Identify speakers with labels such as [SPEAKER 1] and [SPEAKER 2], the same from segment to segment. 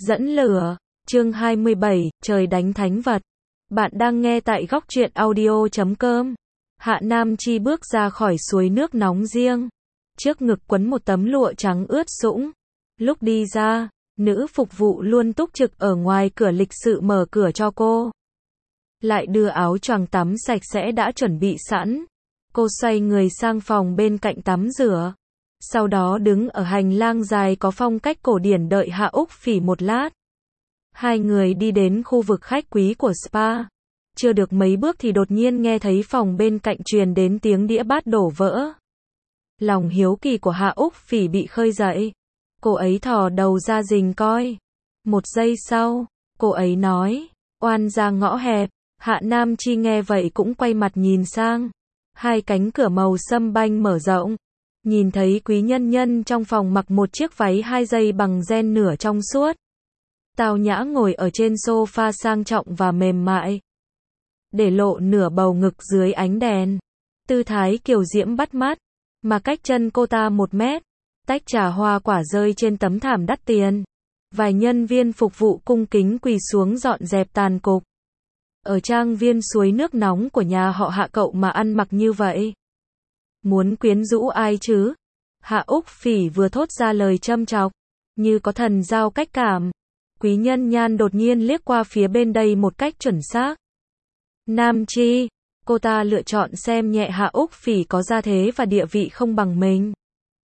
[SPEAKER 1] Dẫn lửa, chương 27, trời đánh thánh vật. Bạn đang nghe tại góc truyện audio.com. Hạ Nam Chi bước ra khỏi suối nước nóng riêng. Trước ngực quấn một tấm lụa trắng ướt sũng. Lúc đi ra, nữ phục vụ luôn túc trực ở ngoài cửa lịch sự mở cửa cho cô. Lại đưa áo choàng tắm sạch sẽ đã chuẩn bị sẵn. Cô xoay người sang phòng bên cạnh tắm rửa. Sau đó đứng ở hành lang dài có phong cách cổ điển đợi Hạ Úc Phỉ một lát. Hai người đi đến khu vực khách quý của spa. Chưa được mấy bước thì đột nhiên nghe thấy phòng bên cạnh truyền đến tiếng đĩa bát đổ vỡ. Lòng hiếu kỳ của Hạ Úc Phỉ bị khơi dậy. Cô ấy thò đầu ra rình coi. Một giây sau, cô ấy nói, oan ra ngõ hẹp. Hạ Nam Chi nghe vậy cũng quay mặt nhìn sang. Hai cánh cửa màu sâm banh mở rộng. Nhìn thấy quý nhân nhân trong phòng mặc một chiếc váy 2 dây bằng ren nửa trong suốt. Tao nhã ngồi ở trên sofa sang trọng và mềm mại. Để lộ nửa bầu ngực dưới ánh đèn. Tư thái kiều diễm bắt mắt. Mà cách chân cô ta 1 mét. Tách trà hoa quả rơi trên tấm thảm đắt tiền. Vài nhân viên phục vụ cung kính quỳ xuống dọn dẹp tàn cục. Ở trang viên suối nước nóng của nhà họ Hạ cậu mà ăn mặc như vậy. Muốn quyến rũ ai chứ? Hạ Úc Phỉ vừa thốt ra lời châm chọc, như có thần giao cách cảm. Quý nhân nhan đột nhiên liếc qua phía bên đây một cách chuẩn xác. Nam Chi, cô ta lựa chọn xem nhẹ Hạ Úc Phỉ có gia thế và địa vị không bằng mình.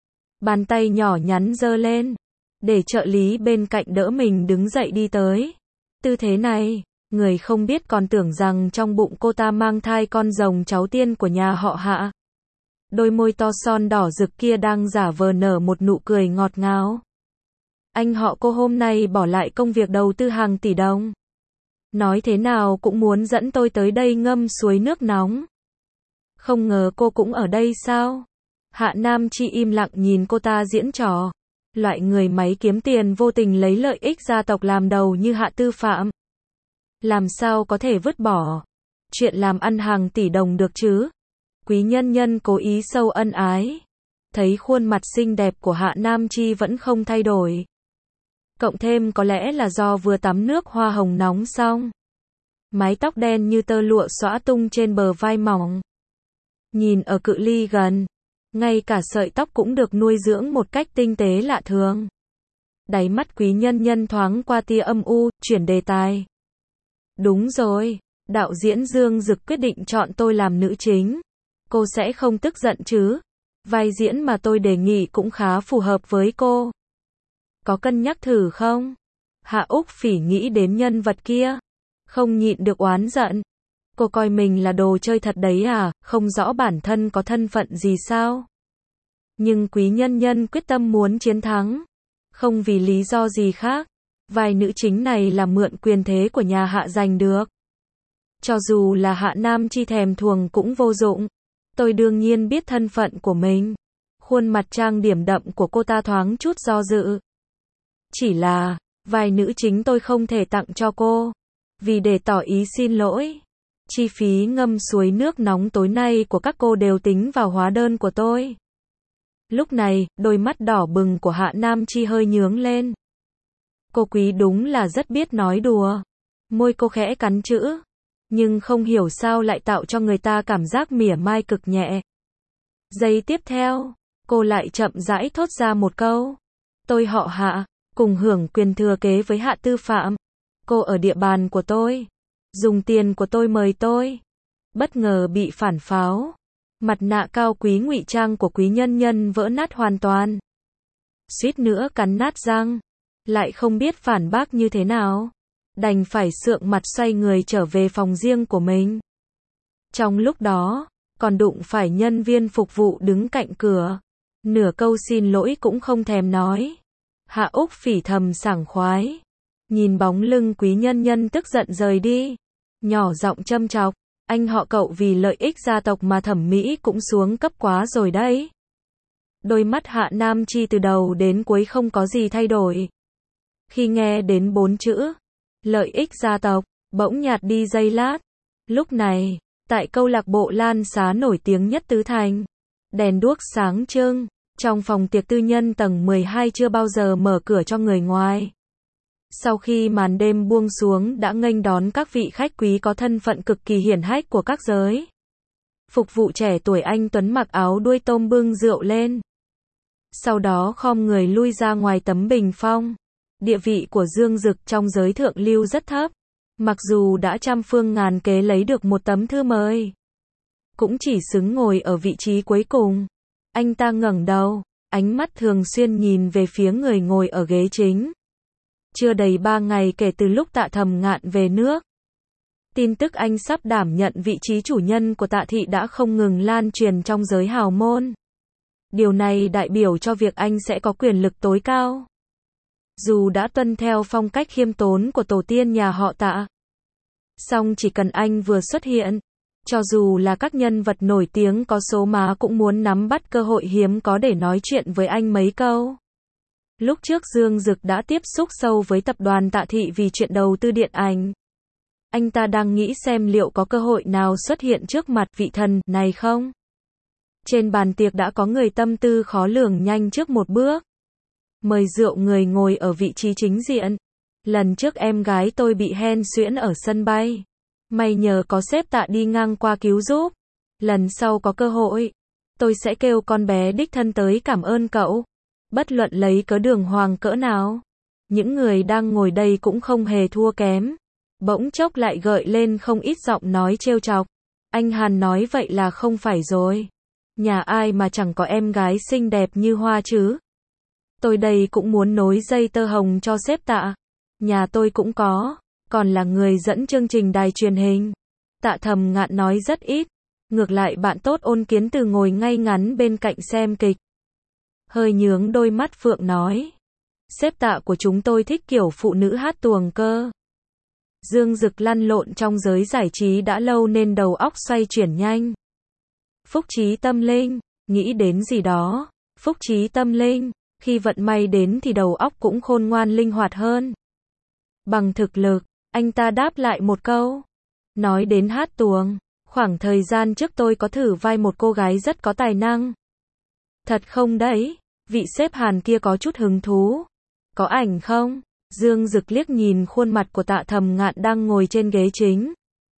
[SPEAKER 1] Bàn tay nhỏ nhắn giơ lên, để trợ lý bên cạnh đỡ mình đứng dậy đi tới. Tư thế này, người không biết còn tưởng rằng trong bụng cô ta mang thai con rồng cháu tiên của nhà họ Hạ. Đôi môi to son đỏ rực kia đang giả vờ nở một nụ cười ngọt ngào. Anh họ cô hôm nay bỏ lại công việc đầu tư hàng tỷ đồng. Nói thế nào cũng muốn dẫn tôi tới đây ngâm suối nước nóng. Không ngờ cô cũng ở đây sao? Hạ Nam Chi im lặng nhìn cô ta diễn trò. Loại người máy kiếm tiền vô tình lấy lợi ích gia tộc làm đầu như Hạ Tư Phạm. Làm sao có thể vứt bỏ chuyện làm ăn hàng tỷ đồng được chứ? Quý nhân nhân cố ý sâu ân ái. Thấy khuôn mặt xinh đẹp của Hạ Nam Chi vẫn không thay đổi. Cộng thêm có lẽ là do vừa tắm nước hoa hồng nóng xong. Mái tóc đen như tơ lụa xõa tung trên bờ vai mỏng. Nhìn ở cự ly gần, ngay cả sợi tóc cũng được nuôi dưỡng một cách tinh tế lạ thường. Đáy mắt quý nhân nhân thoáng qua tia âm u, chuyển đề tài. Đúng rồi, đạo diễn Dương Dực quyết định chọn tôi làm nữ chính. Cô sẽ không tức giận chứ? Vai diễn mà tôi đề nghị cũng khá phù hợp với cô. Có cân nhắc thử không? Hạ Úc Phỉ nghĩ đến nhân vật kia. Không nhịn được oán giận. Cô coi mình là đồ chơi thật đấy à, không rõ bản thân có thân phận gì sao? Nhưng quý nhân nhân quyết tâm muốn chiến thắng. Không vì lý do gì khác. Vai nữ chính này là mượn quyền thế của nhà Hạ giành được. Cho dù là Hạ Nam Chi thèm thuồng cũng vô dụng. Tôi đương nhiên biết thân phận của mình. Khuôn mặt trang điểm đậm của cô ta thoáng chút do dự. Chỉ là, vai nữ chính tôi không thể tặng cho cô. Vì để tỏ ý xin lỗi. Chi phí ngâm suối nước nóng tối nay của các cô đều tính vào hóa đơn của tôi. Lúc này, đôi mắt đỏ bừng của Hạ Nam Chi hơi nhướng lên. Cô quý đúng là rất biết nói đùa. Môi cô khẽ cắn chữ. Nhưng không hiểu sao lại tạo cho người ta cảm giác mỉa mai cực nhẹ. Giây tiếp theo, cô lại chậm rãi thốt ra một câu. Tôi họ Hạ, cùng hưởng quyền thừa kế với Hạ Tư Phạm. Cô ở địa bàn của tôi. Dùng tiền của tôi mời tôi. Bất ngờ bị phản pháo. Mặt nạ cao quý ngụy trang của quý nhân nhân vỡ nát hoàn toàn. Suýt nữa cắn nát răng. Lại không biết phản bác như thế nào. Đành phải sượng mặt xoay người trở về phòng riêng của mình. Trong lúc đó, còn đụng phải nhân viên phục vụ đứng cạnh cửa. Nửa câu xin lỗi cũng không thèm nói. Hạ Úc Phỉ thầm sảng khoái. Nhìn bóng lưng quý nhân nhân tức giận rời đi. Nhỏ giọng châm chọc. Anh họ cậu vì lợi ích gia tộc mà thẩm mỹ cũng xuống cấp quá rồi đấy. Đôi mắt Hạ Nam Chi từ đầu đến cuối không có gì thay đổi. Khi nghe đến 4 chữ lợi ích gia tộc, bỗng nhạt đi giây lát. Lúc này, tại câu lạc bộ Lan Xá nổi tiếng nhất Tứ Thành, đèn đuốc sáng trưng, trong phòng tiệc tư nhân tầng 12 chưa bao giờ mở cửa cho người ngoài. Sau khi màn đêm buông xuống đã nghênh đón các vị khách quý có thân phận cực kỳ hiển hách của các giới. Phục vụ trẻ tuổi anh Tuấn mặc áo đuôi tôm bưng rượu lên. Sau đó khom người lui ra ngoài tấm bình phong. Địa vị của Dương Dực trong giới thượng lưu rất thấp. Mặc dù đã trăm phương ngàn kế lấy được một tấm thư mời, cũng chỉ xứng ngồi ở vị trí cuối cùng. Anh ta ngẩng đầu, ánh mắt thường xuyên nhìn về phía người ngồi ở ghế chính. Chưa đầy 3 ngày kể từ lúc Tạ Thầm Ngạn về nước, tin tức anh sắp đảm nhận vị trí chủ nhân của Tạ thị đã không ngừng lan truyền trong giới hào môn. Điều này đại biểu cho việc anh sẽ có quyền lực tối cao. Dù đã tuân theo phong cách khiêm tốn của tổ tiên nhà họ Tạ, song chỉ cần anh vừa xuất hiện, cho dù là các nhân vật nổi tiếng có số má cũng muốn nắm bắt cơ hội hiếm có để nói chuyện với anh mấy câu. Lúc trước Dương Dực đã tiếp xúc sâu với tập đoàn Tạ thị vì chuyện đầu tư điện ảnh. Anh ta đang nghĩ xem liệu có cơ hội nào xuất hiện trước mặt vị thần này không? Trên bàn tiệc đã có người tâm tư khó lường nhanh trước một bước. Mời rượu người ngồi ở vị trí chính diện. Lần trước em gái tôi bị hen suyễn ở sân bay. May nhờ có sếp Tạ đi ngang qua cứu giúp. Lần sau có cơ hội, tôi sẽ kêu con bé đích thân tới cảm ơn cậu. Bất luận lấy cớ đường hoàng cỡ nào, những người đang ngồi đây cũng không hề thua kém. Bỗng chốc lại gợi lên không ít giọng nói trêu chọc. Anh Hàn nói vậy là không phải rồi. Nhà ai mà chẳng có em gái xinh đẹp như Hoa chứ? Tôi đây cũng muốn nối dây tơ hồng cho sếp Tạ. Nhà tôi cũng có, còn là người dẫn chương trình đài truyền hình. Tạ Thầm Ngạn nói rất ít. Ngược lại bạn tốt Ôn Kiến Từ ngồi ngay ngắn bên cạnh xem kịch. Hơi nhướng đôi mắt phượng nói. Sếp Tạ của chúng tôi thích kiểu phụ nữ hát tuồng cơ. Dương Dực lăn lộn trong giới giải trí đã lâu nên đầu óc xoay chuyển nhanh. Phúc trí tâm linh, nghĩ đến gì đó. Phúc trí tâm linh, khi vận may đến thì đầu óc cũng khôn ngoan linh hoạt hơn. Bằng thực lực, anh ta đáp lại một câu. Nói đến hát tuồng, khoảng thời gian trước tôi có thử vai một cô gái rất có tài năng. Thật không đấy? Vị sếp Hàn kia có chút hứng thú. Có ảnh không? Dương Dực liếc nhìn khuôn mặt của Tạ Thầm Ngạn đang ngồi trên ghế chính.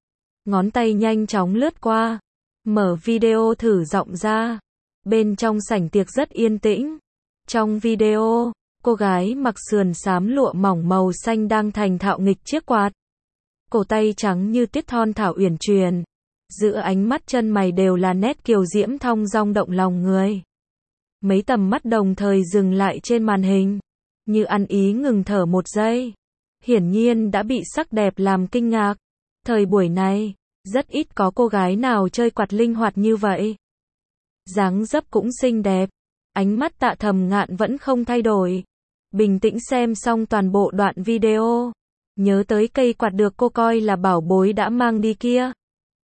[SPEAKER 1] Ngón tay nhanh chóng lướt qua. Mở video thử giọng ra. Bên trong sảnh tiệc rất yên tĩnh. Trong video, cô gái mặc sườn xám lụa mỏng màu xanh đang thành thạo nghịch chiếc quạt. Cổ tay trắng như tuyết thon thảo uyển chuyển. Giữa ánh mắt chân mày đều là nét kiều diễm thong dong động lòng người. Mấy tầm mắt đồng thời dừng lại trên màn hình. Như ăn ý ngừng thở một giây. Hiển nhiên đã bị sắc đẹp làm kinh ngạc. Thời buổi này, rất ít có cô gái nào chơi quạt linh hoạt như vậy. Dáng dấp cũng xinh đẹp. Ánh mắt Tạ Thầm Ngạn vẫn không thay đổi. Bình tĩnh xem xong toàn bộ đoạn video. Nhớ tới cây quạt được cô coi là bảo bối đã mang đi kia.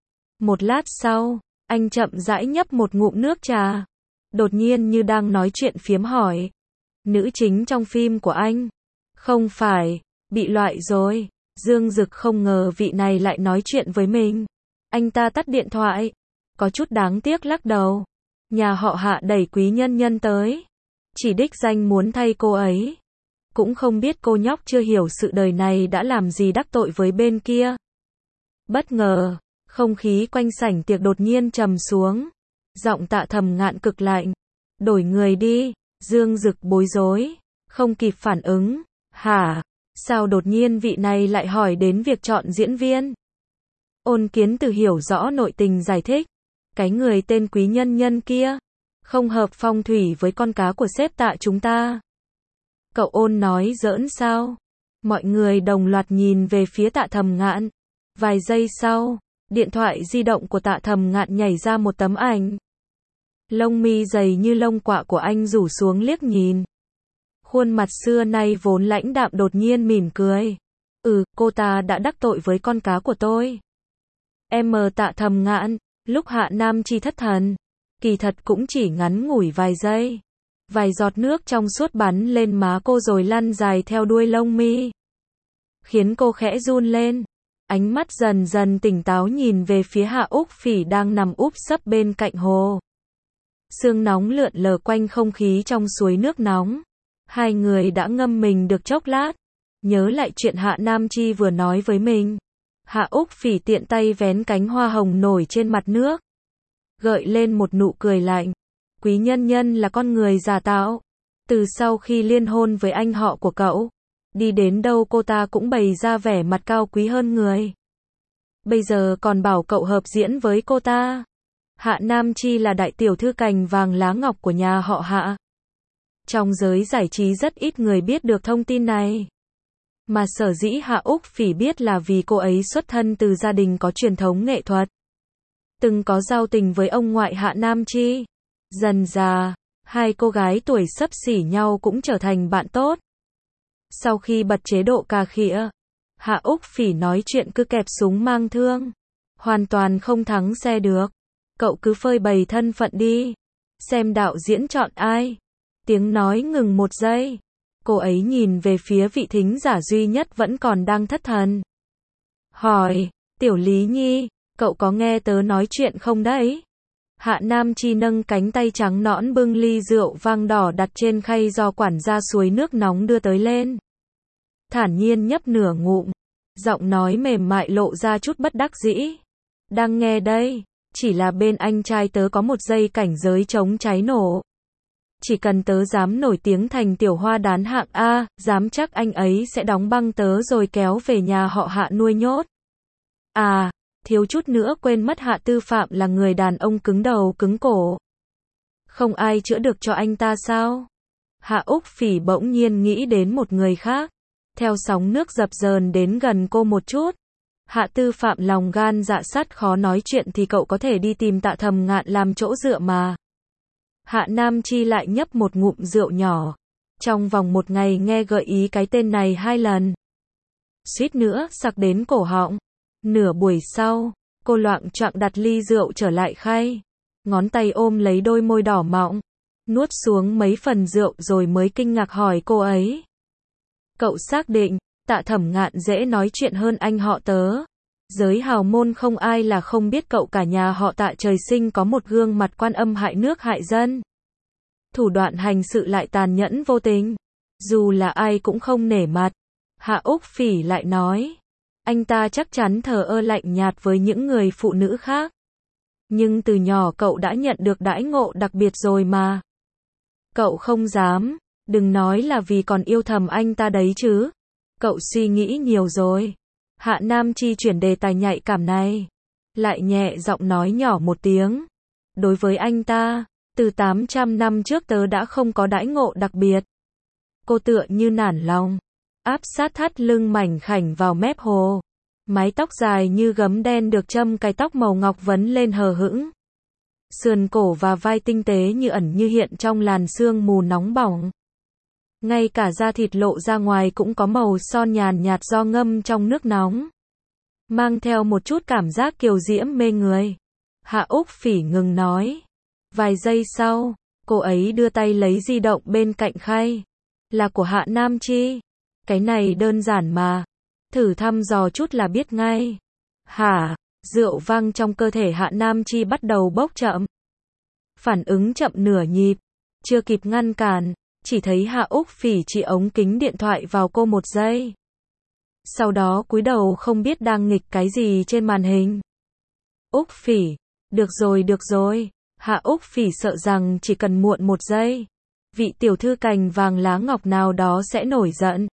[SPEAKER 1] Một lát sau, anh chậm rãi nhấp một ngụm nước trà. Đột nhiên như đang nói chuyện phiếm hỏi. Nữ chính trong phim của anh? Không phải, bị loại rồi. Dương Dực không ngờ vị này lại nói chuyện với mình. Anh ta tắt điện thoại. Có chút đáng tiếc lắc đầu. Nhà họ Hạ đẩy quý nhân nhân tới. Chỉ đích danh muốn thay cô ấy. Cũng không biết cô nhóc chưa hiểu sự đời này đã làm gì đắc tội với bên kia. Bất ngờ, không khí quanh sảnh tiệc đột nhiên trầm xuống. Giọng Tạ Thầm Ngạn cực lạnh. Đổi người đi. Dương Dực bối rối. Không kịp phản ứng. Hả? Sao đột nhiên vị này lại hỏi đến việc chọn diễn viên? Ôn Kiến Từ hiểu rõ nội tình giải thích. Cái người tên quý nhân nhân kia không hợp phong thủy với con cá của sếp Tạ chúng ta. Cậu Ôn nói giỡn sao? Mọi người đồng loạt nhìn về phía Tạ Thầm Ngạn. Vài giây sau, điện thoại di động của Tạ Thầm Ngạn nhảy ra một tấm ảnh. Lông mi dày như lông quạ của anh rủ xuống liếc nhìn. Khuôn mặt xưa nay vốn lãnh đạm đột nhiên mỉm cười. Cô ta đã đắc tội với con cá của tôi. Tạ Thầm Ngạn, lúc Hạ Nam Chi thất thần. Kỳ thật cũng chỉ ngắn ngủi vài giây. Vài giọt nước trong suốt bắn lên má cô rồi lăn dài theo đuôi lông mi. Khiến cô khẽ run lên. Ánh mắt dần dần tỉnh táo nhìn về phía Hạ Úc Phỉ đang nằm úp sấp bên cạnh hồ. Sương nóng lượn lờ quanh không khí trong suối nước nóng. Hai người đã ngâm mình được chốc lát. nhớ lại chuyện Hạ Nam Chi vừa nói với mình. Hạ Úc Phỉ tiện tay vén cánh hoa hồng nổi trên mặt nước, gợi lên một nụ cười lạnh. Quý nhân nhân là con người giả tạo. Từ sau khi liên hôn với anh họ của cậu, đi đến đâu cô ta cũng bày ra vẻ mặt cao quý hơn người. Bây giờ còn bảo cậu hợp diễn với cô ta. Hạ Nam Chi là đại tiểu thư cành vàng lá ngọc của nhà họ Hạ. Trong giới giải trí rất ít người biết được thông tin này. Mà sở dĩ Hạ Úc Phỉ biết là vì cô ấy xuất thân từ gia đình có truyền thống nghệ thuật. Từng có giao tình với ông ngoại Hạ Nam Chi. Dần dà, hai cô gái tuổi xấp xỉ nhau cũng trở thành bạn tốt. Sau khi bật chế độ cà khịa, Hạ Úc Phỉ nói chuyện cứ kẹp súng mang thương. Hoàn toàn không thắng xe được. Cậu cứ phơi bày thân phận đi. Xem đạo diễn chọn ai. Tiếng nói ngừng một giây. Cô ấy nhìn về phía vị thính giả duy nhất vẫn còn đang thất thần. Hỏi, Tiểu Lý Nhi, cậu có nghe tớ nói chuyện không đấy? Hạ Nam Chi nâng cánh tay trắng nõn bưng ly rượu vang đỏ đặt trên khay do quản gia suối nước nóng đưa tới lên. Thản nhiên nhấp nửa ngụm. Giọng nói mềm mại lộ ra chút bất đắc dĩ. Đang nghe đây, chỉ là bên anh trai tớ có một giây cảnh giới chống cháy nổ. Chỉ cần tớ dám nổi tiếng thành tiểu hoa đán hạng A, dám chắc anh ấy sẽ đóng băng tớ rồi kéo về nhà họ Hạ nuôi nhốt. À, thiếu chút nữa quên mất Hạ Tư Phạm là người đàn ông cứng đầu cứng cổ. Không ai chữa được cho anh ta sao? Hạ Úc Phỉ bỗng nhiên nghĩ đến một người khác. Theo sóng nước dập dờn đến gần cô một chút. Hạ Tư Phạm lòng gan dạ sắt khó nói chuyện thì cậu có thể đi tìm Tạ Thầm Ngạn làm chỗ dựa mà. Hạ Nam Chi lại nhấp một ngụm rượu nhỏ. Trong vòng một ngày nghe gợi ý cái tên này 2 lần. Suýt nữa sặc đến cổ họng. Nửa buổi sau, cô loạng choạng đặt ly rượu trở lại khay. Ngón tay ôm lấy đôi môi đỏ mọng. Nuốt xuống mấy phần rượu rồi mới kinh ngạc hỏi cô ấy. Cậu xác định, Tạ Thẩm Ngạn dễ nói chuyện hơn anh họ tớ. Giới hào môn không ai là không biết cậu cả nhà họ Tạ trời sinh có một gương mặt quan âm hại nước hại dân. Thủ đoạn hành sự lại tàn nhẫn vô tình. Dù là ai cũng không nể mặt. Hạ Úc Phỉ lại nói. Anh ta chắc chắn thờ ơ lạnh nhạt với những người phụ nữ khác. Nhưng từ nhỏ cậu đã nhận được đãi ngộ đặc biệt rồi mà. Cậu không dám. Đừng nói là vì còn yêu thầm anh ta đấy chứ. Cậu suy nghĩ nhiều rồi. Hạ Nam Chi chuyển đề tài nhạy cảm này. Lại nhẹ giọng nói nhỏ một tiếng. Đối với anh ta, từ 800 năm trước tớ đã không có đãi ngộ đặc biệt. Cô tựa như nản lòng. Áp sát thắt lưng mảnh khảnh vào mép hồ. Mái tóc dài như gấm đen được châm cài tóc màu ngọc vấn lên hờ hững. Sườn cổ và vai tinh tế như ẩn như hiện trong làn sương mù nóng bỏng. Ngay cả da thịt lộ ra ngoài cũng có màu son nhàn nhạt do ngâm trong nước nóng. Mang theo một chút cảm giác kiều diễm mê người. Hạ Úc Phỉ ngừng nói. Vài giây sau, cô ấy đưa tay lấy di động bên cạnh khay. Là của Hạ Nam Chi. Cái này đơn giản mà. Thử thăm dò chút là biết ngay. Hả? Rượu vang trong cơ thể Hạ Nam Chi bắt đầu bốc chậm. Phản ứng chậm nửa nhịp. Chưa kịp ngăn cản. Chỉ thấy Hạ Úc Phỉ chỉ ống kính điện thoại vào cô một giây. Sau đó cúi đầu không biết đang nghịch cái gì trên màn hình. Úc Phỉ. Được rồi. Hạ Úc Phỉ sợ rằng chỉ cần muộn một giây. Vị tiểu thư cành vàng lá ngọc nào đó sẽ nổi giận.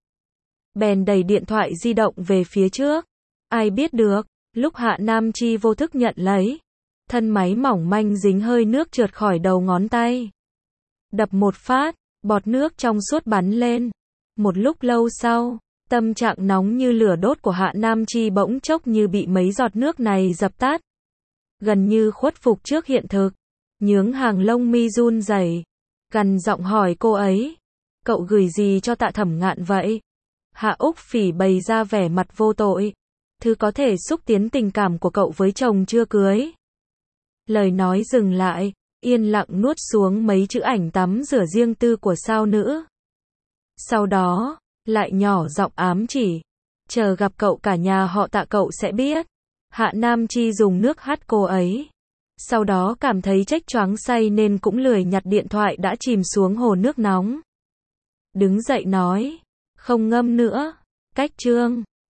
[SPEAKER 1] Bèn đẩy điện thoại di động về phía trước. Ai biết được, lúc Hạ Nam Chi vô thức nhận lấy. Thân máy mỏng manh dính hơi nước trượt khỏi đầu ngón tay. Đập một phát. Bọt nước trong suốt bắn lên. Một lúc lâu sau, tâm trạng nóng như lửa đốt của Hạ Nam Chi bỗng chốc như bị mấy giọt nước này dập tắt. Gần như khuất phục trước hiện thực. Nhướng hàng lông mi run rẩy, gằn giọng hỏi cô ấy. Cậu gửi gì cho Tạ Thẩm Ngạn vậy? Hạ Úc Phỉ bày ra vẻ mặt vô tội. Thứ có thể xúc tiến tình cảm của cậu với chồng chưa cưới. Lời nói dừng lại. Yên lặng nuốt xuống mấy chữ ảnh tắm rửa riêng tư của sao nữ. Sau đó, lại nhỏ giọng ám chỉ. Chờ gặp cậu cả nhà họ Tạ cậu sẽ biết. Hạ Nam Chi dùng nước hắt cô ấy. Sau đó cảm thấy trách choáng say nên cũng lười nhặt điện thoại đã chìm xuống hồ nước nóng. Đứng dậy nói. Không ngâm nữa. Cách chương